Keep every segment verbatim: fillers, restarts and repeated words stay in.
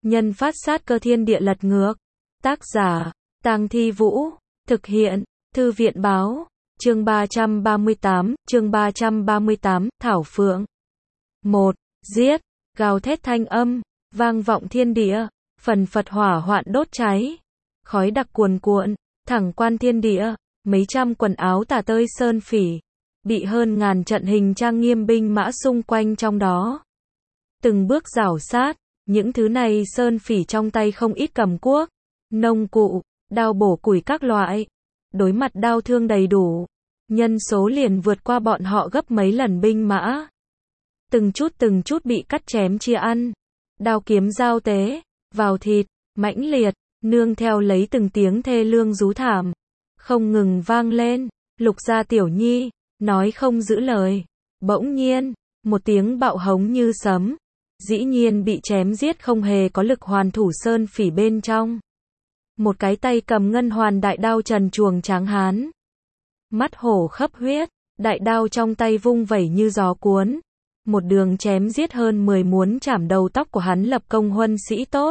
nhân phát sát cơ thiên địa lật ngược. Tác giả, Tang Thi Vũ. Thực hiện, Thư viện báo. Chương ba trăm ba mươi tám, chương ba trăm ba mươi tám, Thảo Phượng. một. Giết, gào thét thanh âm, vang vọng thiên địa, phần phật hỏa hoạn đốt cháy. Khói đặc cuồn cuộn, thẳng quan thiên địa, mấy trăm quần áo tả tơi sơn phỉ, bị hơn ngàn trận hình trang nghiêm binh mã xung quanh trong đó. Từng bước rảo sát, những thứ này sơn phỉ trong tay không ít cầm cuốc, nông cụ, đao bổ củi các loại. Đối mặt đao thương đầy đủ, nhân số liền vượt qua bọn họ gấp mấy lần binh mã. Từng chút từng chút bị cắt chém chia ăn, đao kiếm giao tế, vào thịt, mãnh liệt, nương theo lấy từng tiếng thê lương rú thảm, không ngừng vang lên. Lục gia tiểu nhi, nói không giữ lời. Bỗng nhiên, một tiếng bạo hống như sấm, dĩ nhiên bị chém giết không hề có lực hoàn thủ sơn phỉ bên trong. Một cái tay cầm ngân hoàn đại đao trần truồng tráng hán, mắt hổ khắp huyết, đại đao trong tay vung vẩy như gió cuốn, một đường chém giết hơn mười muốn chảm đầu tóc của hắn lập công huân sĩ tốt.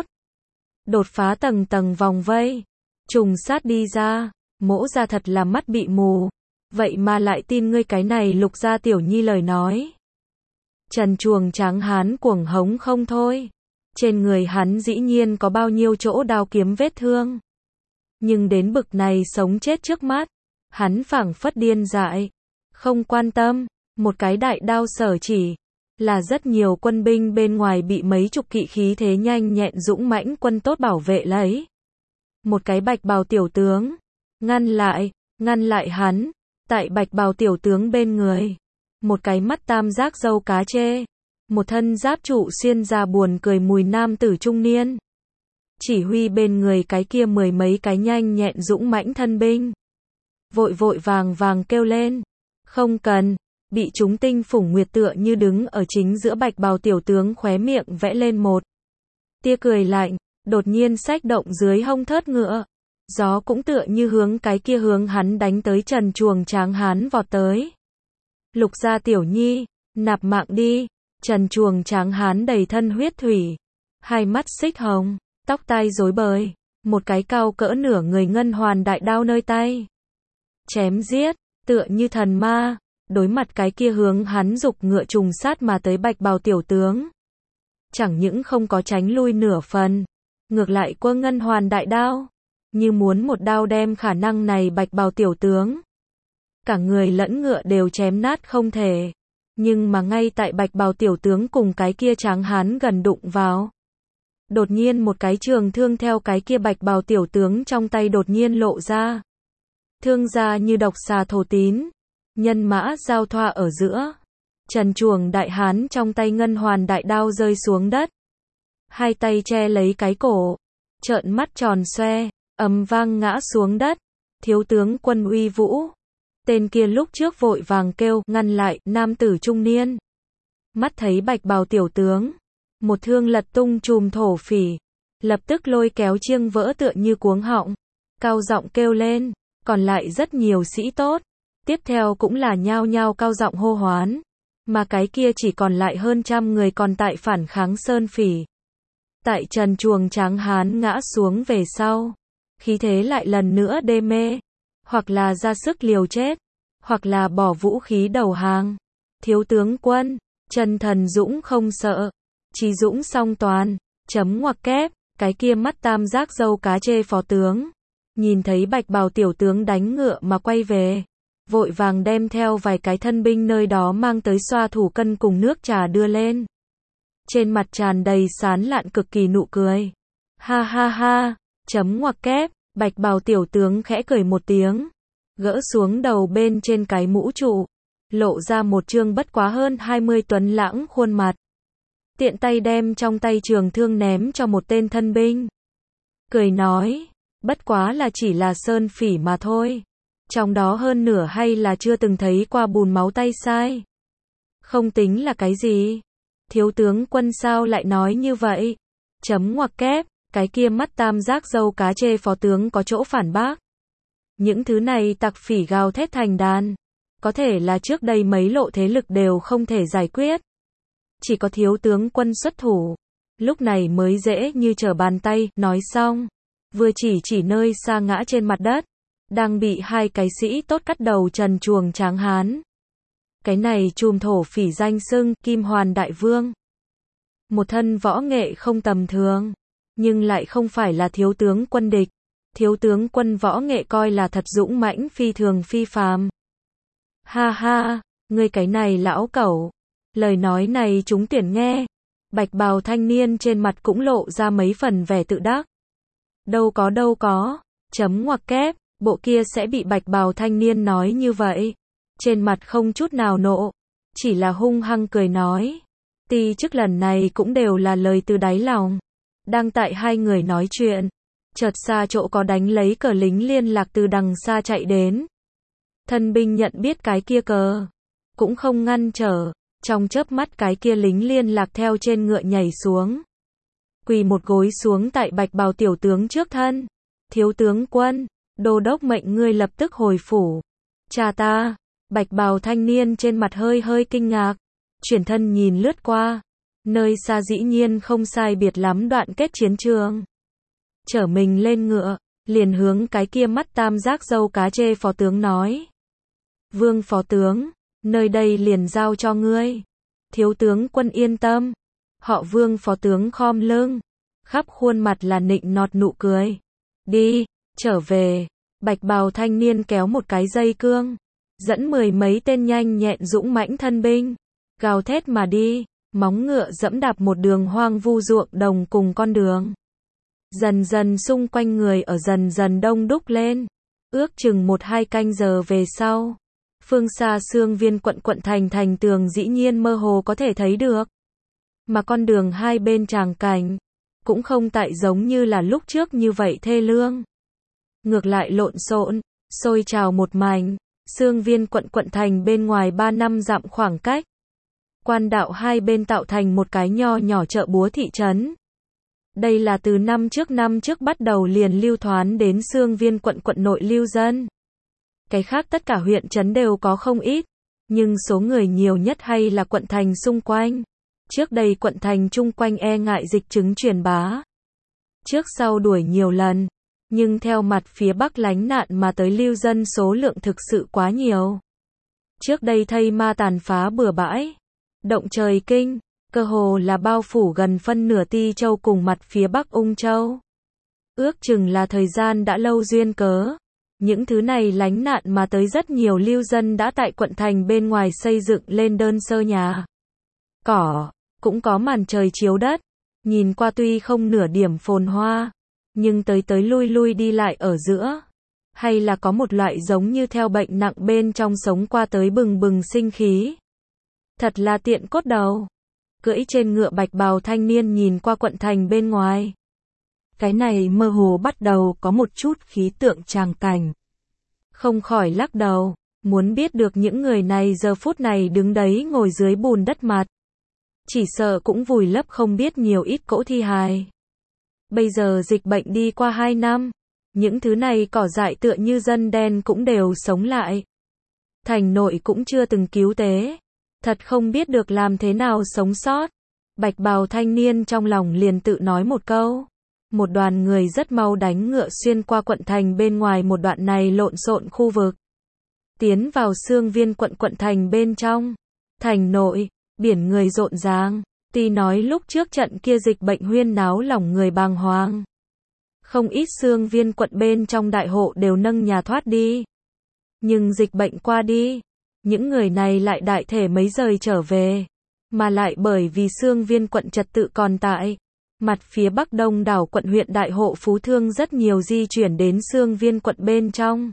Đột phá tầng tầng vòng vây, trùng sát đi ra, mỗ ra thật là mắt bị mù, vậy mà lại tin ngươi cái này lục gia tiểu nhi lời nói. Trần truồng tráng hán cuồng hống không thôi, trên người hắn dĩ nhiên có bao nhiêu chỗ đao kiếm vết thương. Nhưng đến bực này sống chết trước mắt, hắn phảng phất điên dại, không quan tâm, một cái đại đao sở chỉ, là rất nhiều quân binh bên ngoài bị mấy chục kỵ khí thế nhanh nhẹn dũng mãnh quân tốt bảo vệ lấy. Một cái bạch bào tiểu tướng, ngăn lại, ngăn lại hắn, tại bạch bào tiểu tướng bên người. Một cái mắt tam giác râu cá chê, một thân giáp trụ xuyên ra buồn cười mùi nam tử trung niên. Chỉ huy bên người cái kia mười mấy cái nhanh nhẹn dũng mãnh thân binh. Vội vội vàng vàng kêu lên, không cần, bị chúng tinh phủng nguyệt tựa như đứng ở chính giữa bạch bào tiểu tướng khóe miệng vẽ lên một tia cười lạnh, đột nhiên xách động dưới hông thớt ngựa. Gió cũng tựa như hướng cái kia hướng hắn đánh tới trần truồng tráng hán vọt tới. Lục gia tiểu nhi, nạp mạng đi. Trần truồng tráng hán đầy thân huyết thủy, hai mắt xích hồng, tóc tai rối bời, một cái cao cỡ nửa người ngân hoàn đại đao nơi tay. Chém giết, tựa như thần ma, đối mặt cái kia hướng hắn dục ngựa trùng sát mà tới bạch bào tiểu tướng. Chẳng những không có tránh lui nửa phần, ngược lại quơ ngân hoàn đại đao, như muốn một đao đem khả năng này bạch bào tiểu tướng. Cả người lẫn ngựa đều chém nát không thể. Nhưng mà ngay tại bạch bào tiểu tướng cùng cái kia tráng hán gần đụng vào, đột nhiên một cái trường thương theo cái kia bạch bào tiểu tướng trong tay đột nhiên lộ ra. Thương ra như độc xà thổ tín, nhân mã giao thoa ở giữa. Trần truồng đại hán trong tay ngân hoàn đại đao rơi xuống đất, hai tay che lấy cái cổ, trợn mắt tròn xoe, ầm vang ngã xuống đất. Thiếu tướng Quân Uy Vũ, tên kia lúc trước vội vàng kêu ngăn lại, nam tử trung niên. Mắt thấy bạch bào tiểu tướng, một thương lật tung chùm thổ phỉ, lập tức lôi kéo chiêng vỡ tựa như cuống họng, cao giọng kêu lên. Còn lại rất nhiều sĩ tốt, tiếp theo cũng là nhao nhao cao giọng hô hoán, mà cái kia chỉ còn lại hơn trăm người còn tại phản kháng sơn phỉ. Tại trần truồng tráng hán ngã xuống về sau, khí thế lại lần nữa đê mê, hoặc là ra sức liều chết, hoặc là bỏ vũ khí đầu hàng. Thiếu tướng quân, Trần Thần Dũng không sợ, Chí Dũng song toàn, chấm ngoặc kép, cái kia mắt tam giác râu cá chê phó tướng, nhìn thấy bạch bào tiểu tướng đánh ngựa mà quay về, vội vàng đem theo vài cái thân binh nơi đó mang tới xoa thủ cân cùng nước trà đưa lên. Trên mặt tràn đầy sán lạn cực kỳ nụ cười. Ha ha ha, chấm ngoặc kép, bạch bào tiểu tướng khẽ cười một tiếng, gỡ xuống đầu bên trên cái mũ trụ, lộ ra một trương bất quá hơn hai mươi tuấn lãng khuôn mặt. Tiện tay đem trong tay trường thương ném cho một tên thân binh. Cười nói, bất quá là chỉ là sơn phỉ mà thôi. Trong đó hơn nửa hay là chưa từng thấy qua bùn máu tay sai. Không tính là cái gì. Thiếu tướng Quân sao lại nói như vậy? Chấm ngoặc kép, cái kia mắt tam giác râu cá chê phó tướng có chỗ phản bác. Những thứ này tặc phỉ gào thét thành đàn. Có thể là trước đây mấy lộ thế lực đều không thể giải quyết. Chỉ có thiếu tướng Quân xuất thủ. lúc này mới dễ như trở bàn tay, nói xong, vừa chỉ chỉ nơi xa ngã trên mặt đất, đang bị hai cái sĩ tốt cắt đầu trần truồng tráng hán. Cái này trùm thổ phỉ danh xưng, Kim Hoàn Đại Vương. Một thân võ nghệ không tầm thường, nhưng lại không phải là thiếu tướng quân địch. Thiếu tướng quân võ nghệ coi là thật dũng mãnh phi thường phi phàm. Ha ha, ngươi cái này lão cẩu. Lời nói này chúng tuyển nghe. Bạch bào thanh niên trên mặt cũng lộ ra mấy phần vẻ tự đắc. Đâu có đâu có, chấm ngoặc kép, bộ kia sẽ bị bạch bào thanh niên nói như vậy. Trên mặt không chút nào nộ, chỉ là hung hăng cười nói. Ti chức lần này cũng đều là lời từ đáy lòng. Đang tại hai người nói chuyện, chợt xa chỗ có đánh lấy cờ lính liên lạc từ đằng xa chạy đến. Thân binh nhận biết cái kia cờ, cũng không ngăn trở, trong chớp mắt cái kia lính liên lạc theo trên ngựa nhảy xuống. Quỳ một gối xuống tại bạch bào tiểu tướng trước thân. Thiếu tướng quân, đô đốc mệnh ngươi lập tức hồi phủ. Cha ta, bạch bào thanh niên trên mặt hơi hơi kinh ngạc, chuyển thân nhìn lướt qua, nơi xa dĩ nhiên không sai biệt lắm đoạn kết chiến trường. Chở mình lên ngựa, liền hướng cái kia mắt tam giác râu cá chê phó tướng nói. Vương phó tướng, nơi đây liền giao cho ngươi. Thiếu tướng quân yên tâm. Họ Vương phó tướng khom lưng, khắp khuôn mặt là nịnh nọt nụ cười. Đi, trở về. Bạch bào thanh niên kéo một cái dây cương, dẫn mười mấy tên nhanh nhẹn dũng mãnh thân binh, gào thét mà đi, móng ngựa dẫm đạp một đường hoang vu ruộng đồng cùng con đường. Dần dần xung quanh người ở dần dần đông đúc lên, ước chừng một hai canh giờ về sau. Phương xa Xương Viên quận quận thành thành tường dĩ nhiên mơ hồ có thể thấy được. Mà con đường hai bên tràng cảnh, cũng không tại giống như là lúc trước như vậy thê lương. Ngược lại lộn xộn, sôi trào một mảnh, Xương Viên quận quận thành bên ngoài ba năm dặm khoảng cách. Quan đạo hai bên tạo thành một cái nho nhỏ chợ búa thị trấn. Đây là từ năm trước năm trước bắt đầu liền lưu thoán đến Xương Viên quận quận nội lưu dân. Cái khác tất cả huyện trấn đều có không ít, nhưng số người nhiều nhất hay là quận thành xung quanh. Trước đây quận thành chung quanh e ngại dịch chứng truyền bá. Trước sau đuổi nhiều lần, nhưng theo mặt phía Bắc lánh nạn mà tới lưu dân số lượng thực sự quá nhiều. Trước đây thây ma tàn phá bừa bãi, động trời kinh, cơ hồ là bao phủ gần phân nửa Ti Châu cùng mặt phía Bắc Ung Châu. Ước chừng là thời gian đã lâu duyên cớ. Những thứ này lánh nạn mà tới rất nhiều lưu dân đã tại quận thành bên ngoài xây dựng lên đơn sơ nhà. Cỏ, cũng có màn trời chiếu đất, nhìn qua tuy không nửa điểm phồn hoa, nhưng tới tới lui lui đi lại ở giữa, hay là có một loại giống như theo bệnh nặng bên trong sống qua tới bừng bừng sinh khí. Thật là tiện cốt đầu. Cưỡi trên ngựa bạch bào thanh niên nhìn qua quận thành bên ngoài. Cái này mơ hồ bắt đầu có một chút khí tượng tràng cảnh. Không khỏi lắc đầu, muốn biết được những người này giờ phút này đứng đấy ngồi dưới bùn đất mặt. Chỉ sợ cũng vùi lấp không biết nhiều ít cỗ thi hài. Bây giờ dịch bệnh đi qua hai năm, những thứ này cỏ dại tựa như dân đen cũng đều sống lại. Thành nội cũng chưa từng cứu tế. Thật không biết được làm thế nào sống sót. Bạch bào thanh niên trong lòng liền tự nói một câu. Một đoàn người rất mau đánh ngựa xuyên qua quận thành bên ngoài một đoạn này lộn xộn khu vực. Tiến vào Xương Viên quận quận thành bên trong. Thành nội, biển người rộn ràng. Tuy nói lúc trước trận kia dịch bệnh huyên náo lòng người bàng hoàng. Không ít Xương Viên quận bên trong đại hộ đều nâng nhà thoát đi. Nhưng dịch bệnh qua đi, những người này lại đại thể mấy rời trở về. Mà lại bởi vì Xương Viên quận trật tự còn tại. Mặt phía Bắc Đông đảo quận huyện đại hộ phú thương rất nhiều di chuyển đến Xương Viên quận bên trong.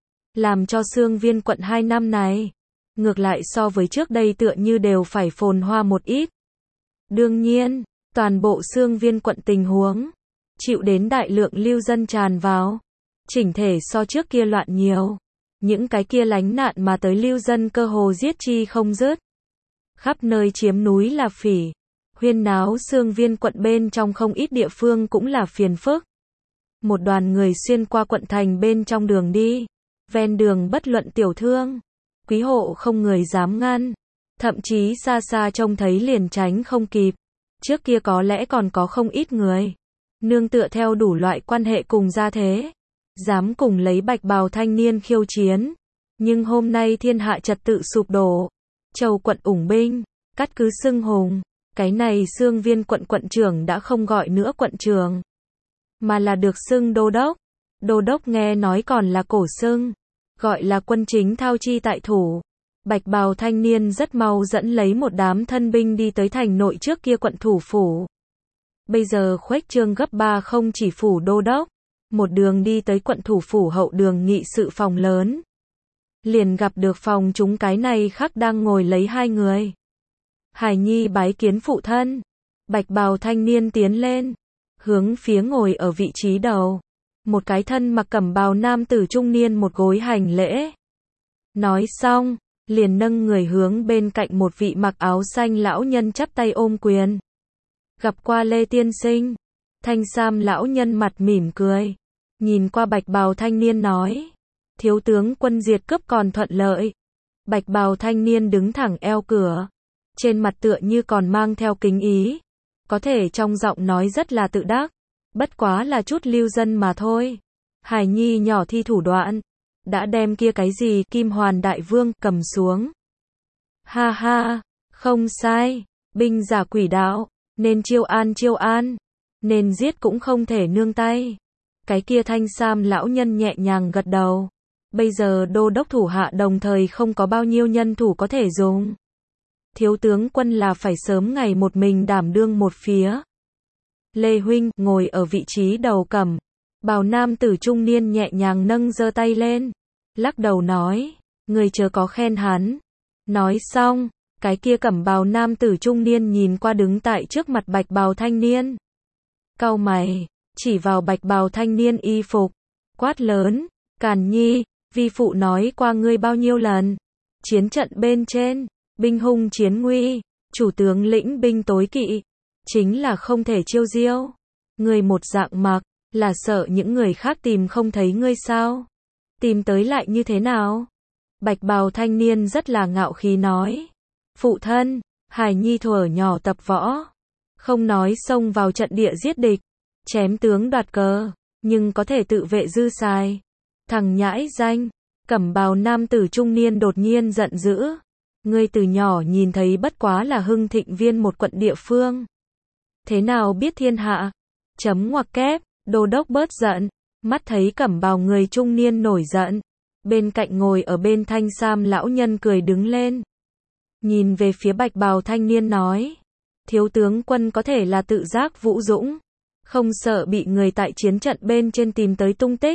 Làm cho Xương Viên quận hai năm này, ngược lại so với trước đây tựa như đều phải phồn hoa một ít. Đương nhiên, toàn bộ Xương Viên quận tình huống, chịu đến đại lượng lưu dân tràn vào. Chỉnh thể so trước kia loạn nhiều. Những cái kia lánh nạn mà tới lưu dân cơ hồ giết chi không dứt. Khắp nơi chiếm núi là phỉ. Huyên náo Xương Viên quận bên trong không ít địa phương cũng là phiền phức. Một đoàn người xuyên qua quận thành bên trong đường đi. Ven đường bất luận tiểu thương, quý hộ không người dám ngăn. Thậm chí xa xa trông thấy liền tránh không kịp. Trước kia có lẽ còn có không ít người, nương tựa theo đủ loại quan hệ cùng gia thế, dám cùng lấy bạch bào thanh niên khiêu chiến. Nhưng hôm nay thiên hạ trật tự sụp đổ, Châu quận ủng binh, cắt cứ xưng hùng, cái này Xương Viên quận quận trưởng đã không gọi nữa quận trưởng, mà là được xưng đô đốc. Đô đốc nghe nói còn là cổ xưng, gọi là quân chính thao chi tại thủ. Bạch bào thanh niên rất mau dẫn lấy một đám thân binh đi tới thành nội trước kia quận thủ phủ. Bây giờ khuếch trương gấp ba không chỉ phủ đô đốc, một đường đi tới quận thủ phủ hậu đường nghị sự phòng lớn. Liền gặp được phòng chúng cái này khắc đang ngồi lấy hai người. Hải Nhi bái kiến phụ thân. Bạch bào thanh niên tiến lên, hướng phía ngồi ở vị trí đầu. Một cái thân mặc cẩm bào nam tử trung niên một gối hành lễ. Nói xong, liền nâng người hướng bên cạnh một vị mặc áo xanh lão nhân chắp tay ôm quyền. Gặp qua Lê tiên sinh. Thanh sam lão nhân mặt mỉm cười, nhìn qua bạch bào thanh niên nói. Thiếu tướng quân diệt cướp còn thuận lợi. Bạch bào thanh niên đứng thẳng eo cửa, trên mặt tựa như còn mang theo kính ý, có thể trong giọng nói rất là tự đắc. Bất quá là chút lưu dân mà thôi. Hải Nhi nhỏ thi thủ đoạn, đã đem kia cái gì Kim Hoàn Đại Vương cầm xuống. Ha ha, không sai, binh giả quỷ đạo, nên chiêu an chiêu an, nên giết cũng không thể nương tay. Cái kia thanh sam lão nhân nhẹ nhàng gật đầu. Bây giờ đô đốc thủ hạ đồng thời không có bao nhiêu nhân thủ có thể dùng. Thiếu tướng quân là phải sớm ngày một mình đảm đương một phía. Lê huynh ngồi ở vị trí đầu cẩm bào nam tử trung niên nhẹ nhàng nâng giơ tay lên, lắc đầu nói, người chớ có khen hắn. Nói xong, cái kia cẩm bào nam tử trung niên nhìn qua đứng tại trước mặt bạch bào thanh niên, cau mày, chỉ vào bạch bào thanh niên y phục, quát lớn, Càn Nhi, vi phụ nói qua ngươi bao nhiêu lần, chiến trận bên trên, binh hung chiến nguy, chủ tướng lĩnh binh tối kỵ, chính là không thể chiêu diêu. Ngươi một dạng mặc, là sợ những người khác tìm không thấy ngươi sao? Tìm tới lại như thế nào? Bạch bào thanh niên rất là ngạo khí nói. Phụ thân, Hải Nhi thuở nhỏ tập võ, không nói xông vào trận địa giết địch, chém tướng đoạt cờ, nhưng có thể tự vệ dư xài. Thằng nhãi danh, cẩm bào nam tử trung niên đột nhiên giận dữ. Ngươi từ nhỏ nhìn thấy bất quá là Hưng Thịnh Viên một quận địa phương, thế nào biết thiên hạ? Chấm ngoặc kép, đô đốc bớt giận, mắt thấy cẩm bào người trung niên nổi giận. Bên cạnh ngồi ở bên thanh sam lão nhân cười đứng lên. Nhìn về phía bạch bào thanh niên nói. Thiếu tướng quân có thể là tự giác vũ dũng, không sợ bị người tại chiến trận bên trên tìm tới tung tích.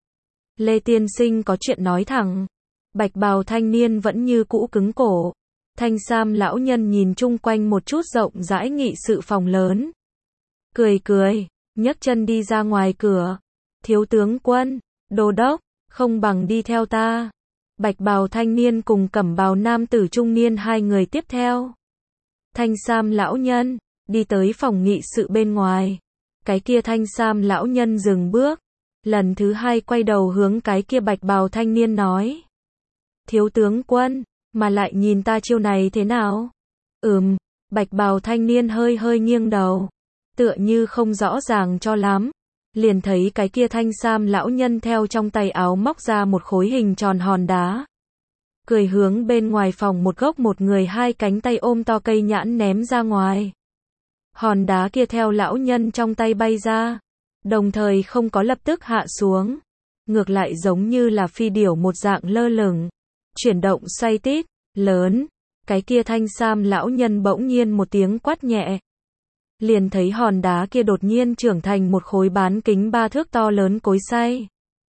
Lê tiên sinh có chuyện nói thẳng. Bạch bào thanh niên vẫn như cũ cứng cổ. Thanh sam lão nhân nhìn chung quanh một chút rộng rãi nghị sự phòng lớn. Cười cười, nhấc chân đi ra ngoài cửa. Thiếu tướng quân, đô đốc, không bằng đi theo ta. Bạch bào thanh niên cùng cẩm bào nam tử trung niên hai người tiếp theo. Thanh sam lão nhân, đi tới phòng nghị sự bên ngoài. Cái kia thanh sam lão nhân dừng bước. Lần thứ hai quay đầu hướng cái kia bạch bào thanh niên nói. Thiếu tướng quân, mà lại nhìn ta chiêu này thế nào? Ừm, bạch bào thanh niên hơi hơi nghiêng đầu, tựa như không rõ ràng cho lắm. Liền thấy cái kia thanh sam lão nhân theo trong tay áo móc ra một khối hình tròn hòn đá. Cười hướng bên ngoài phòng một gốc một người hai cánh tay ôm to cây nhãn ném ra ngoài. Hòn đá kia theo lão nhân trong tay bay ra, đồng thời không có lập tức hạ xuống. Ngược lại giống như là phi điểu một dạng lơ lửng, chuyển động xoay tít, lớn. Cái kia thanh sam lão nhân bỗng nhiên một tiếng quát nhẹ. Liền thấy hòn đá kia đột nhiên trưởng thành một khối bán kính ba thước to lớn cối xay.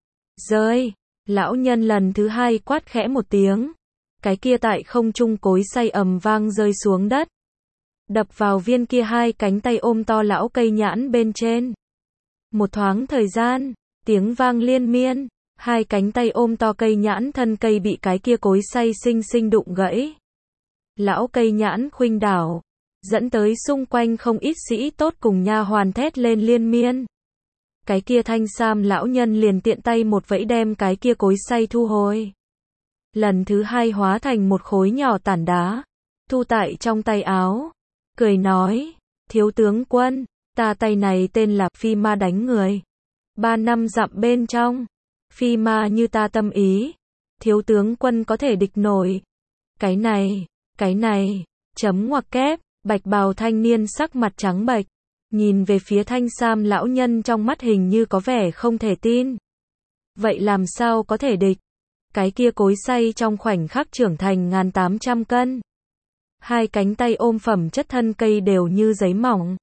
Rơi, lão nhân lần thứ hai quát khẽ một tiếng. Cái kia tại không trung cối xay ầm vang rơi xuống đất. Đập vào viên kia hai cánh tay ôm to lão cây nhãn bên trên. Một thoáng thời gian, tiếng vang liên miên, hai cánh tay ôm to cây nhãn thân cây bị cái kia cối xay xinh xinh đụng gãy. Lão cây nhãn khuynh đảo, dẫn tới xung quanh không ít sĩ tốt cùng nha hoàn thét lên liên miên. Cái kia thanh sam lão nhân liền tiện tay một vẫy đem cái kia cối xay thu hồi. Lần thứ hai hóa thành một khối nhỏ tảng đá, thu tại trong tay áo, cười nói, Thiếu tướng quân, ta tay này tên là phi ma đánh người. Ba năm dặm bên trong, phi ma như ta tâm ý. Thiếu tướng quân có thể địch nổi. Cái này, cái này, chấm ngoặc kép, bạch bào thanh niên sắc mặt trắng bệch, nhìn về phía thanh sam lão nhân trong mắt hình như có vẻ không thể tin. Vậy làm sao có thể địch? Cái kia cối xay trong khoảnh khắc trưởng thành ngàn tám trăm cân. Hai cánh tay ôm phẩm chất thân cây đều như giấy mỏng.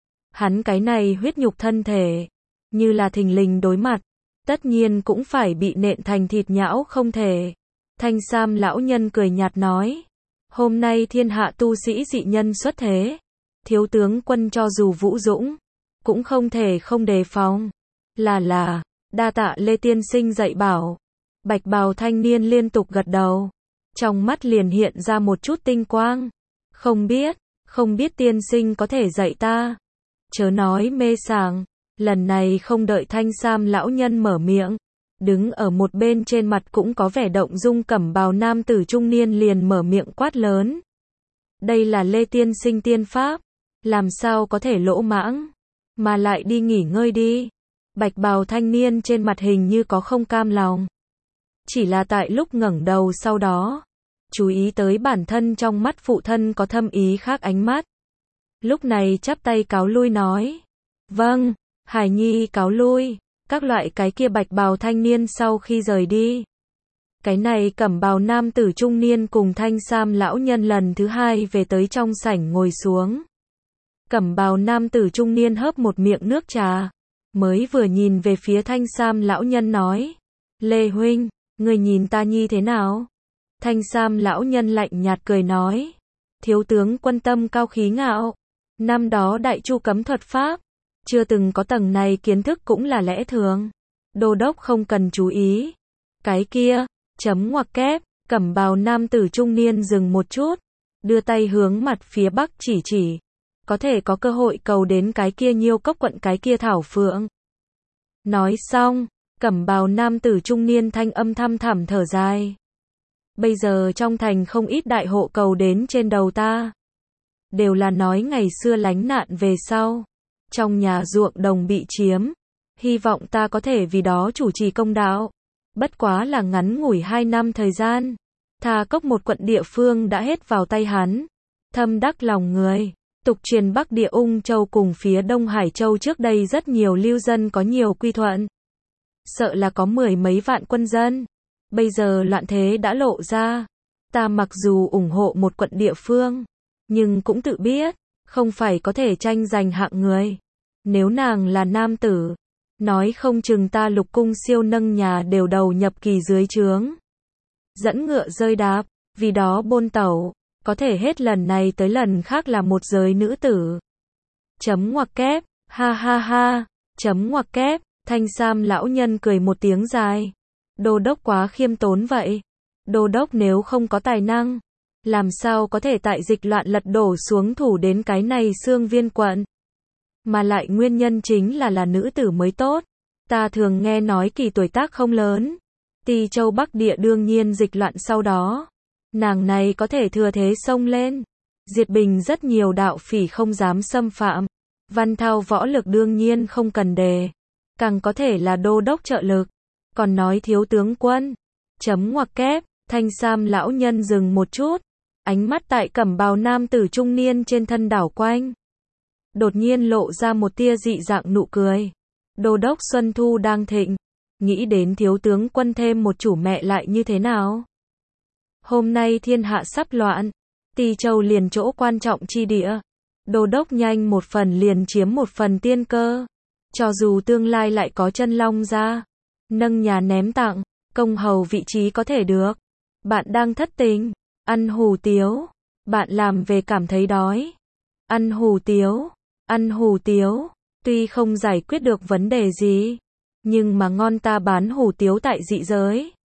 Hắn cái này huyết nhục thân thể, như là thình lình đối mặt, tất nhiên cũng phải bị nện thành thịt nhão không thể. Thanh sam lão nhân cười nhạt nói, hôm nay thiên hạ tu sĩ dị nhân xuất thế, thiếu tướng quân cho dù vũ dũng, cũng không thể không đề phòng. Là là, đa tạ Lê tiên sinh dạy bảo. Bạch bào thanh niên liên tục gật đầu, trong mắt liền hiện ra một chút tinh quang. Không biết, không biết tiên sinh có thể dạy ta. Chớ nói mê sảng, lần này không đợi thanh sam lão nhân mở miệng, đứng ở một bên trên mặt cũng có vẻ động dung cẩm bào nam tử trung niên liền mở miệng quát lớn. Đây là Lê tiên sinh tiên pháp, làm sao có thể lỗ mãng, mà lại đi nghỉ ngơi đi. Bạch bào thanh niên trên mặt hình như có không cam lòng. Chỉ là tại lúc ngẩng đầu sau đó, chú ý tới bản thân trong mắt phụ thân có thâm ý khác ánh mắt. Lúc này chắp tay cáo lui nói. Vâng, Hải Nhi cáo lui. Các loại cái kia bạch bào thanh niên sau khi rời đi. Cái này cẩm bào nam tử trung niên cùng thanh sam lão nhân lần thứ hai về tới trong sảnh ngồi xuống. Cẩm bào nam tử trung niên hớp một miệng nước trà, mới vừa nhìn về phía thanh sam lão nhân nói. Lê huynh, người nhìn ta nhi thế nào? Thanh sam lão nhân lạnh nhạt cười nói. Thiếu tướng quân tâm cao khí ngạo. Năm đó đại chu cấm thuật pháp, chưa từng có tầng này kiến thức cũng là lẽ thường. Đô đốc không cần chú ý. Cái kia, chấm ngoặc kép, cẩm bào nam tử trung niên dừng một chút, đưa tay hướng mặt phía bắc chỉ chỉ. Có thể có cơ hội cầu đến cái kia Nhiêu Cốc quận cái kia thảo phượng. Nói xong, cẩm bào nam tử trung niên thanh âm thăm thẳm thở dài. Bây giờ trong thành không ít đại hộ cầu đến trên đầu ta. Đều là nói ngày xưa lánh nạn về sau, trong nhà ruộng đồng bị chiếm, hy vọng ta có thể vì đó chủ trì công đạo. Bất quá là ngắn ngủi hai năm thời gian, Tha Cốc một quận địa phương đã hết vào tay hắn. Thâm đắc lòng người. Tục truyền Bắc Địa Ung Châu cùng phía Đông Hải Châu trước đây rất nhiều lưu dân có nhiều quy thuận. Sợ là có mười mấy vạn quân dân. Bây giờ loạn thế đã lộ ra. Ta mặc dù ủng hộ một quận địa phương, nhưng cũng tự biết, không phải có thể tranh giành hạng người. Nếu nàng là nam tử, nói không chừng ta lục cung siêu nâng nhà đều đầu nhập kỳ dưới trướng. Dẫn ngựa rơi đạp, vì đó bôn tẩu, có thể hết lần này tới lần khác là một giới nữ tử. Chấm ngoặc kép, ha ha ha, chấm ngoặc kép, thanh sam lão nhân cười một tiếng dài. Đô đốc quá khiêm tốn vậy. Đô đốc nếu không có tài năng, làm sao có thể tại dịch loạn lật đổ xuống thủ đến cái này Xương Viên quận. Mà lại nguyên nhân chính là là nữ tử mới tốt. Ta thường nghe nói kỳ tuổi tác không lớn. Tỳ Châu Bắc Địa đương nhiên dịch loạn sau đó. Nàng này có thể thừa thế xông lên. Diệt bình rất nhiều đạo phỉ không dám xâm phạm. Văn thao võ lực đương nhiên không cần đề. Càng có thể là đô đốc trợ lực. Còn nói thiếu tướng quân. Chấm ngoặc kép, thanh sam lão nhân dừng một chút. Ánh mắt tại cẩm bào nam tử trung niên trên thân đảo quanh. Đột nhiên lộ ra một tia dị dạng nụ cười. Đô đốc Xuân Thu đang thịnh. Nghĩ đến thiếu tướng quân thêm một chủ mẹ lại như thế nào? Hôm nay thiên hạ sắp loạn. Tỳ Châu liền chỗ quan trọng chi địa. Đô đốc nhanh một phần liền chiếm một phần tiên cơ. Cho dù tương lai lại có chân long ra. Nâng nhà ném tặng. Công hầu vị trí có thể được. Bạn đang thất tình. Ăn hủ tiếu. Bạn làm về cảm thấy đói. Ăn hủ tiếu. Ăn hủ tiếu. Tuy không giải quyết được vấn đề gì. Nhưng mà ngon ta bán hủ tiếu tại dị giới.